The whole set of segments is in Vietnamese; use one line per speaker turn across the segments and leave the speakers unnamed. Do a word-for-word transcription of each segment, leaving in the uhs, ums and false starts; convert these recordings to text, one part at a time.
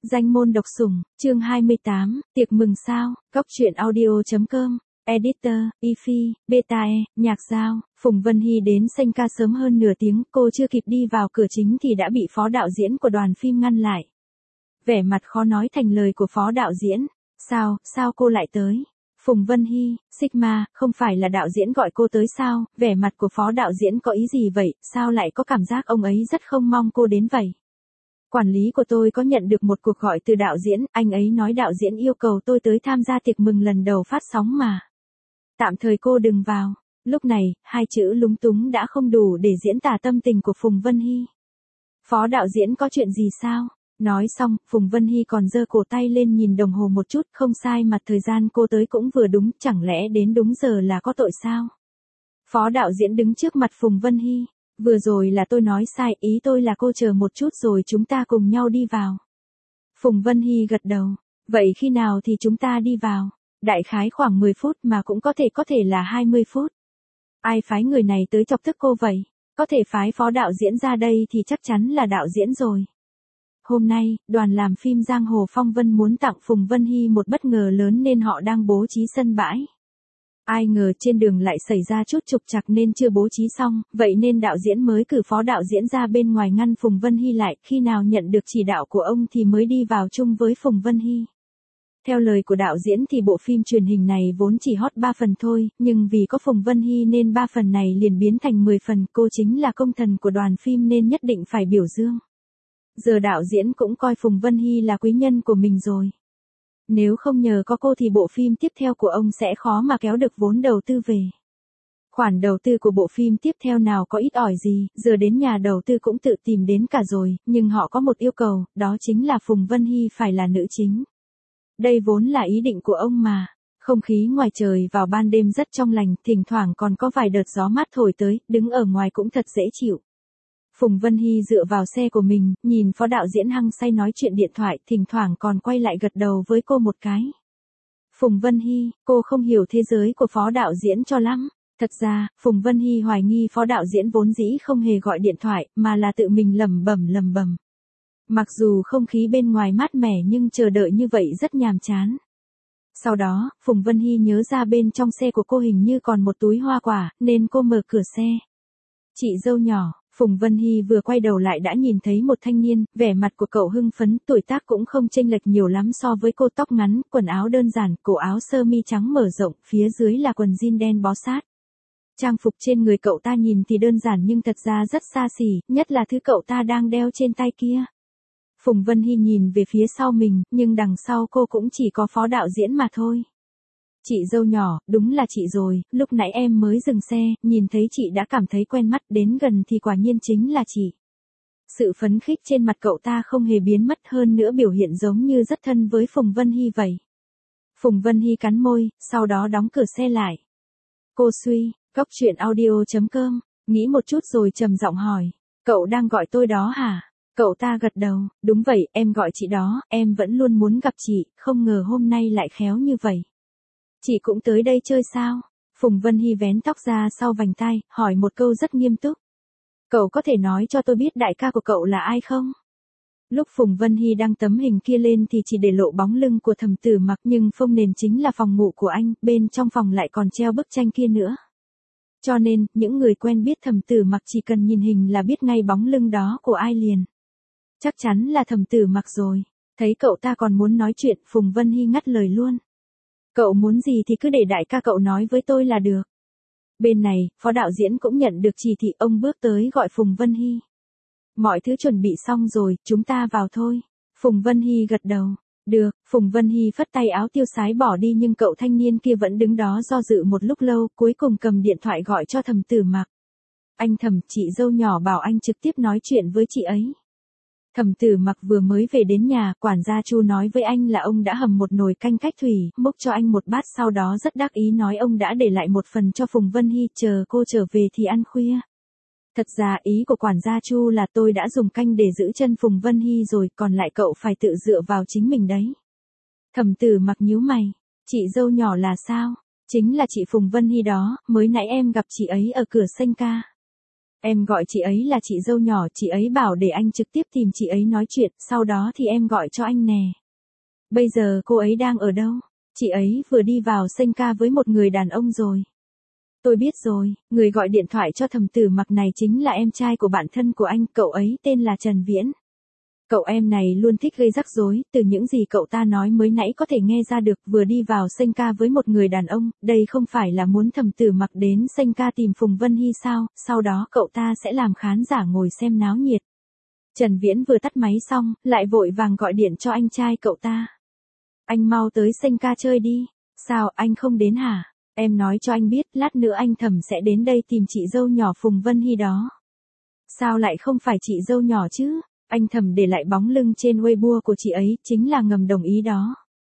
Danh môn độc sủng, chương hai mươi tám, tiệc mừng sao, Cóc truyện audio chấm com, editor, i phi, beta e, nhạc giao, Phùng Vân Hy đến Senka sớm hơn nửa tiếng, cô chưa kịp đi vào cửa chính thì đã bị phó đạo diễn của đoàn phim ngăn lại. Vẻ mặt khó nói thành lời của phó đạo diễn, sao, sao cô lại tới? Phùng Vân Hy, Sigma, không phải là đạo diễn gọi cô tới sao? Vẻ mặt của phó đạo diễn có ý gì vậy, sao lại có cảm giác ông ấy rất không mong cô đến vậy? Quản lý của tôi có nhận được một cuộc gọi từ đạo diễn, anh ấy nói đạo diễn yêu cầu tôi tới tham gia tiệc mừng lần đầu phát sóng mà. Tạm thời cô đừng vào. Lúc này, hai chữ lúng túng đã không đủ để diễn tả tâm tình của Phùng Vân Hy. Phó đạo diễn có chuyện gì sao? Nói xong, Phùng Vân Hy còn giơ cổ tay lên nhìn đồng hồ một chút, không sai mà thời gian cô tới cũng vừa đúng, chẳng lẽ đến đúng giờ là có tội sao? Phó đạo diễn đứng trước mặt Phùng Vân Hy. Vừa rồi là tôi nói sai, ý tôi là cô chờ một chút rồi chúng ta cùng nhau đi vào. Phùng Vân Hy gật đầu. Vậy khi nào thì chúng ta đi vào? Đại khái khoảng mười phút mà cũng có thể có thể là hai mươi phút. Ai phái người này tới chọc tức cô vậy? Có thể phái phó đạo diễn ra đây thì chắc chắn là đạo diễn rồi. Hôm nay, đoàn làm phim Giang Hồ Phong Vân muốn tặng Phùng Vân Hy một bất ngờ lớn nên họ đang bố trí sân bãi. Ai ngờ trên đường lại xảy ra chút trục trặc nên chưa bố trí xong, vậy nên đạo diễn mới cử phó đạo diễn ra bên ngoài ngăn Phùng Vân Hy lại, khi nào nhận được chỉ đạo của ông thì mới đi vào chung với Phùng Vân Hy. Theo lời của đạo diễn thì bộ phim truyền hình này vốn chỉ hot ba phần thôi, nhưng vì có Phùng Vân Hy nên ba phần này liền biến thành mười phần, cô chính là công thần của đoàn phim nên nhất định phải biểu dương. Giờ đạo diễn cũng coi Phùng Vân Hy là quý nhân của mình rồi. Nếu không nhờ có cô thì bộ phim tiếp theo của ông sẽ khó mà kéo được vốn đầu tư về. Khoản đầu tư của bộ phim tiếp theo nào có ít ỏi gì, giờ đến nhà đầu tư cũng tự tìm đến cả rồi, nhưng họ có một yêu cầu, đó chính là Phùng Vân Hy phải là nữ chính. Đây vốn là ý định của ông mà. Không khí ngoài trời vào ban đêm rất trong lành, thỉnh thoảng còn có vài đợt gió mát thổi tới, đứng ở ngoài cũng thật dễ chịu. Phùng Vân Hy dựa vào xe của mình, nhìn phó đạo diễn hăng say nói chuyện điện thoại, thỉnh thoảng còn quay lại gật đầu với cô một cái. Phùng Vân Hy, cô không hiểu thế giới của phó đạo diễn cho lắm. Thật ra, Phùng Vân Hy hoài nghi phó đạo diễn vốn dĩ không hề gọi điện thoại, mà là tự mình lẩm bẩm lẩm bẩm. Mặc dù không khí bên ngoài mát mẻ nhưng chờ đợi như vậy rất nhàm chán. Sau đó, Phùng Vân Hy nhớ ra bên trong xe của cô hình như còn một túi hoa quả, nên cô mở cửa xe. Chị dâu nhỏ. Phùng Vân Hy vừa quay đầu lại đã nhìn thấy một thanh niên, vẻ mặt của cậu hưng phấn, tuổi tác cũng không chênh lệch nhiều lắm so với cô, tóc ngắn, quần áo đơn giản, cổ áo sơ mi trắng mở rộng, phía dưới là quần jean đen bó sát. Trang phục trên người cậu ta nhìn thì đơn giản nhưng thật ra rất xa xỉ, nhất là thứ cậu ta đang đeo trên tay kia. Phùng Vân Hy nhìn về phía sau mình, nhưng đằng sau cô cũng chỉ có phó đạo diễn mà thôi. Chị dâu nhỏ, đúng là chị rồi, lúc nãy em mới dừng xe, nhìn thấy chị đã cảm thấy quen mắt, đến gần thì quả nhiên chính là chị. Sự phấn khích trên mặt cậu ta không hề biến mất, hơn nữa biểu hiện giống như rất thân với Phùng Vân Hy vậy. Phùng Vân Hy cắn môi, sau đó đóng cửa xe lại. Cô suy, Cóc truyện audio chấm com, nghĩ một chút rồi trầm giọng hỏi, cậu đang gọi tôi đó hả? Cậu ta gật đầu, đúng vậy, em gọi chị đó, em vẫn luôn muốn gặp chị, không ngờ hôm nay lại khéo như vậy. Chị cũng tới đây chơi sao? Phùng Vân Hy vén tóc ra sau vành tai, hỏi một câu rất nghiêm túc. Cậu có thể nói cho tôi biết đại ca của cậu là ai không? Lúc Phùng Vân Hy đăng tấm hình kia lên thì chỉ để lộ bóng lưng của Thẩm Tử Mặc, nhưng phông nền chính là phòng ngủ của anh, bên trong phòng lại còn treo bức tranh kia nữa. Cho nên, những người quen biết Thẩm Tử Mặc chỉ cần nhìn hình là biết ngay bóng lưng đó của ai liền. Chắc chắn là Thẩm Tử Mặc rồi. Thấy cậu ta còn muốn nói chuyện, Phùng Vân Hy ngắt lời luôn. Cậu muốn gì thì cứ để đại ca cậu nói với tôi là được. Bên này, phó đạo diễn cũng nhận được chỉ thị, ông bước tới gọi Phùng Vân Hy. Mọi thứ chuẩn bị xong rồi, chúng ta vào thôi. Phùng Vân Hy gật đầu. Được, Phùng Vân Hy phất tay áo tiêu sái bỏ đi nhưng cậu thanh niên kia vẫn đứng đó do dự một lúc lâu, cuối cùng cầm điện thoại gọi cho Thẩm Tử Mặc. Anh Thẩm, chị dâu nhỏ bảo anh trực tiếp nói chuyện với chị ấy. Thẩm Tử Mặc vừa mới về đến nhà, quản gia Chu nói với anh là ông đã hầm một nồi canh cách thủy, múc cho anh một bát, sau đó rất đắc ý nói ông đã để lại một phần cho Phùng Vân Hy, chờ cô trở về thì ăn khuya. Thật ra ý của quản gia Chu là tôi đã dùng canh để giữ chân Phùng Vân Hy rồi, còn lại cậu phải tự dựa vào chính mình đấy. Thẩm Tử Mặc nhíu mày, chị dâu nhỏ là sao? Chính là chị Phùng Vân Hy đó, mới nãy em gặp chị ấy ở cửa Senka. Em gọi chị ấy là chị dâu nhỏ, chị ấy bảo để anh trực tiếp tìm chị ấy nói chuyện, sau đó thì em gọi cho anh nè. Bây giờ cô ấy đang ở đâu? Chị ấy vừa đi vào sinh ca với một người đàn ông rồi. Tôi biết rồi, người gọi điện thoại cho Thẩm Tử Mặc này chính là em trai của bạn thân của anh, cậu ấy tên là Trần Viễn. Cậu em này luôn thích gây rắc rối, từ những gì cậu ta nói mới nãy có thể nghe ra được, vừa đi vào sinh ca với một người đàn ông, đây không phải là muốn Thẩm Tử Mặc đến sinh ca tìm Phùng Vân Hy sao, sau đó cậu ta sẽ làm khán giả ngồi xem náo nhiệt. Trần Viễn vừa tắt máy xong, lại vội vàng gọi điện cho anh trai cậu ta. Anh mau tới sinh ca chơi đi. Sao, anh không đến hả? Em nói cho anh biết, lát nữa anh Thẩm sẽ đến đây tìm chị dâu nhỏ Phùng Vân Hy đó. Sao lại không phải chị dâu nhỏ chứ? Anh Thẩm để lại bóng lưng trên Weibo của chị ấy, chính là ngầm đồng ý đó.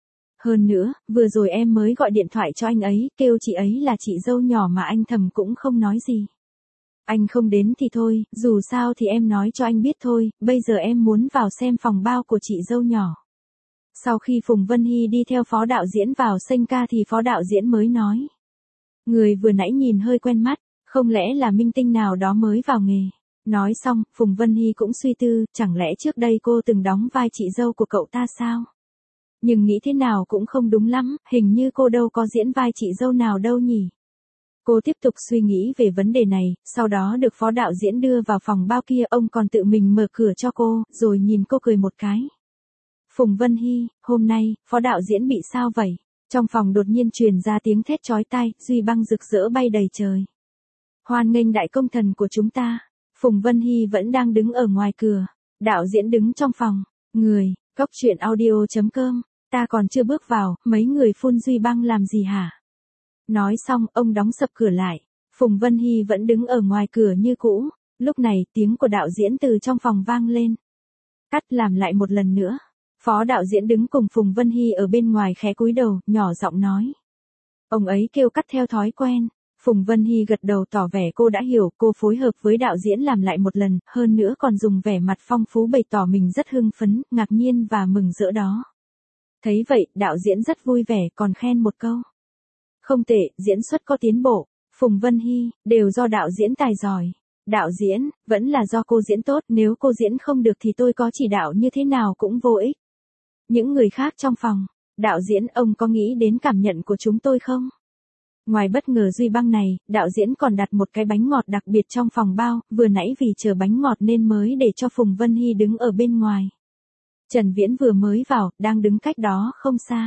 Hơn nữa, vừa rồi em mới gọi điện thoại cho anh ấy, kêu chị ấy là chị dâu nhỏ mà anh Thẩm cũng không nói gì. Anh không đến thì thôi, dù sao thì em nói cho anh biết thôi, bây giờ em muốn vào xem phòng bao của chị dâu nhỏ. Sau khi Phùng Vân Hy đi theo phó đạo diễn vào sinh ca thì phó đạo diễn mới nói. Người vừa nãy nhìn hơi quen mắt, không lẽ là minh tinh nào đó mới vào nghề. Nói xong, Phùng Vân Hy cũng suy tư, chẳng lẽ trước đây cô từng đóng vai chị dâu của cậu ta sao? Nhưng nghĩ thế nào cũng không đúng lắm, hình như cô đâu có diễn vai chị dâu nào đâu nhỉ. Cô tiếp tục suy nghĩ về vấn đề này, sau đó được phó đạo diễn đưa vào phòng bao kia, ông còn tự mình mở cửa cho cô, rồi nhìn cô cười một cái. Phùng Vân Hy, hôm nay, phó đạo diễn bị sao vậy? Trong phòng đột nhiên truyền ra tiếng thét chói tai, duy băng rực rỡ bay đầy trời. Hoan nghênh đại công thần của chúng ta. Phùng Vân Hy vẫn đang đứng ở ngoài cửa. Đạo diễn đứng trong phòng. Người, cóc truyện audio chấm com. Ta còn chưa bước vào, mấy người phun duy băng làm gì hả? Nói xong, ông đóng sập cửa lại. Phùng Vân Hy vẫn đứng ở ngoài cửa như cũ. Lúc này, tiếng của đạo diễn từ trong phòng vang lên. Cắt làm lại một lần nữa. Phó đạo diễn đứng cùng Phùng Vân Hy ở bên ngoài khẽ cúi đầu, nhỏ giọng nói. Ông ấy kêu cắt theo thói quen. Phùng Vân Hy gật đầu tỏ vẻ cô đã hiểu, cô phối hợp với đạo diễn làm lại một lần, hơn nữa còn dùng vẻ mặt phong phú bày tỏ mình rất hưng phấn, ngạc nhiên và mừng rỡ đó. Thấy vậy, đạo diễn rất vui vẻ, còn khen một câu. Không tệ, diễn xuất có tiến bộ. Phùng Vân Hy, đều do đạo diễn tài giỏi. Đạo diễn, vẫn là do cô diễn tốt, nếu cô diễn không được thì tôi có chỉ đạo như thế nào cũng vô ích. Những người khác trong phòng, đạo diễn, ông có nghĩ đến cảm nhận của chúng tôi không? Ngoài bất ngờ duy băng này, đạo diễn còn đặt một cái bánh ngọt đặc biệt trong phòng bao, vừa nãy vì chờ bánh ngọt nên mới để cho Phùng Vân Hy đứng ở bên ngoài. Trần Viễn vừa mới vào, đang đứng cách đó không xa.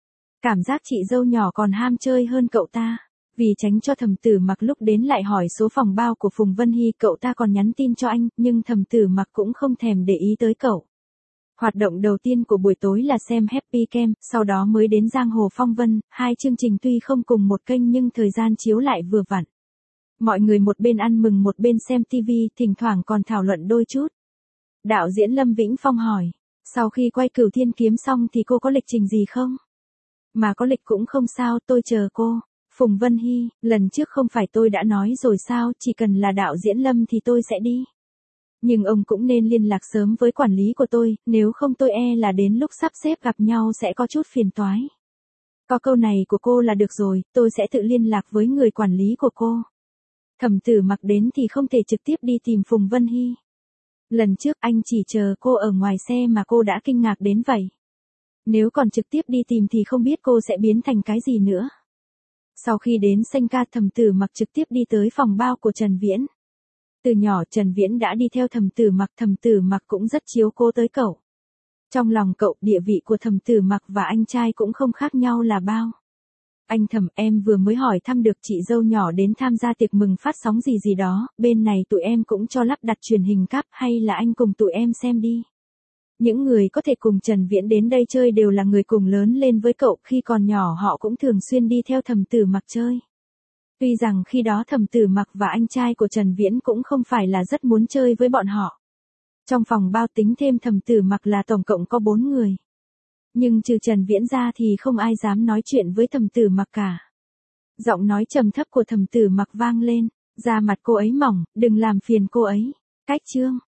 Cảm giác chị dâu nhỏ còn ham chơi hơn cậu ta. Vì tránh cho Thẩm Tử Mặc lúc đến lại hỏi số phòng bao của Phùng Vân Hy, cậu ta còn nhắn tin cho anh, nhưng Thẩm Tử Mặc cũng không thèm để ý tới cậu. Hoạt động đầu tiên của buổi tối là xem Happy Camp, sau đó mới đến Giang Hồ Phong Vân, hai chương trình tuy không cùng một kênh nhưng thời gian chiếu lại vừa vặn. Mọi người một bên ăn mừng một bên xem ti vi, thỉnh thoảng còn thảo luận đôi chút. Đạo diễn Lâm Vĩnh Phong hỏi, sau khi quay Cửu Thiên Kiếm xong thì cô có lịch trình gì không? Mà có lịch cũng không sao, tôi chờ cô. Phùng Vân Hy, lần trước không phải tôi đã nói rồi sao, chỉ cần là đạo diễn Lâm thì tôi sẽ đi. Nhưng ông cũng nên liên lạc sớm với quản lý của tôi, nếu không tôi e là đến lúc sắp xếp gặp nhau sẽ có chút phiền toái. Có câu này của cô là được rồi, tôi sẽ tự liên lạc với người quản lý của cô. Thẩm Tử Mặc đến thì không thể trực tiếp đi tìm Phùng Vân Hy. Lần trước anh chỉ chờ cô ở ngoài xe mà cô đã kinh ngạc đến vậy. Nếu còn trực tiếp đi tìm thì không biết cô sẽ biến thành cái gì nữa. Sau khi đến sinh ca, Thẩm Tử Mặc trực tiếp đi tới phòng bao của Trần Viễn. Từ nhỏ Trần Viễn đã đi theo Thẩm Tử Mặc, Thẩm Tử Mặc cũng rất chiếu cố tới cậu. Trong lòng cậu, địa vị của Thẩm Tử Mặc và anh trai cũng không khác nhau là bao. Anh Thẩm, em vừa mới hỏi thăm được chị dâu nhỏ đến tham gia tiệc mừng phát sóng gì gì đó, bên này tụi em cũng cho lắp đặt truyền hình cáp, hay là anh cùng tụi em xem đi. Những người có thể cùng Trần Viễn đến đây chơi đều là người cùng lớn lên với cậu, khi còn nhỏ họ cũng thường xuyên đi theo Thẩm Tử Mặc chơi. Tuy rằng khi đó Thẩm Tử Mặc và anh trai của Trần Viễn cũng không phải là rất muốn chơi với bọn họ. Trong phòng bao tính thêm Thẩm Tử Mặc là tổng cộng có bốn người. Nhưng trừ Trần Viễn ra thì không ai dám nói chuyện với Thẩm Tử Mặc cả. Giọng nói trầm thấp của Thẩm Tử Mặc vang lên, da mặt cô ấy mỏng, đừng làm phiền cô ấy. Cách chương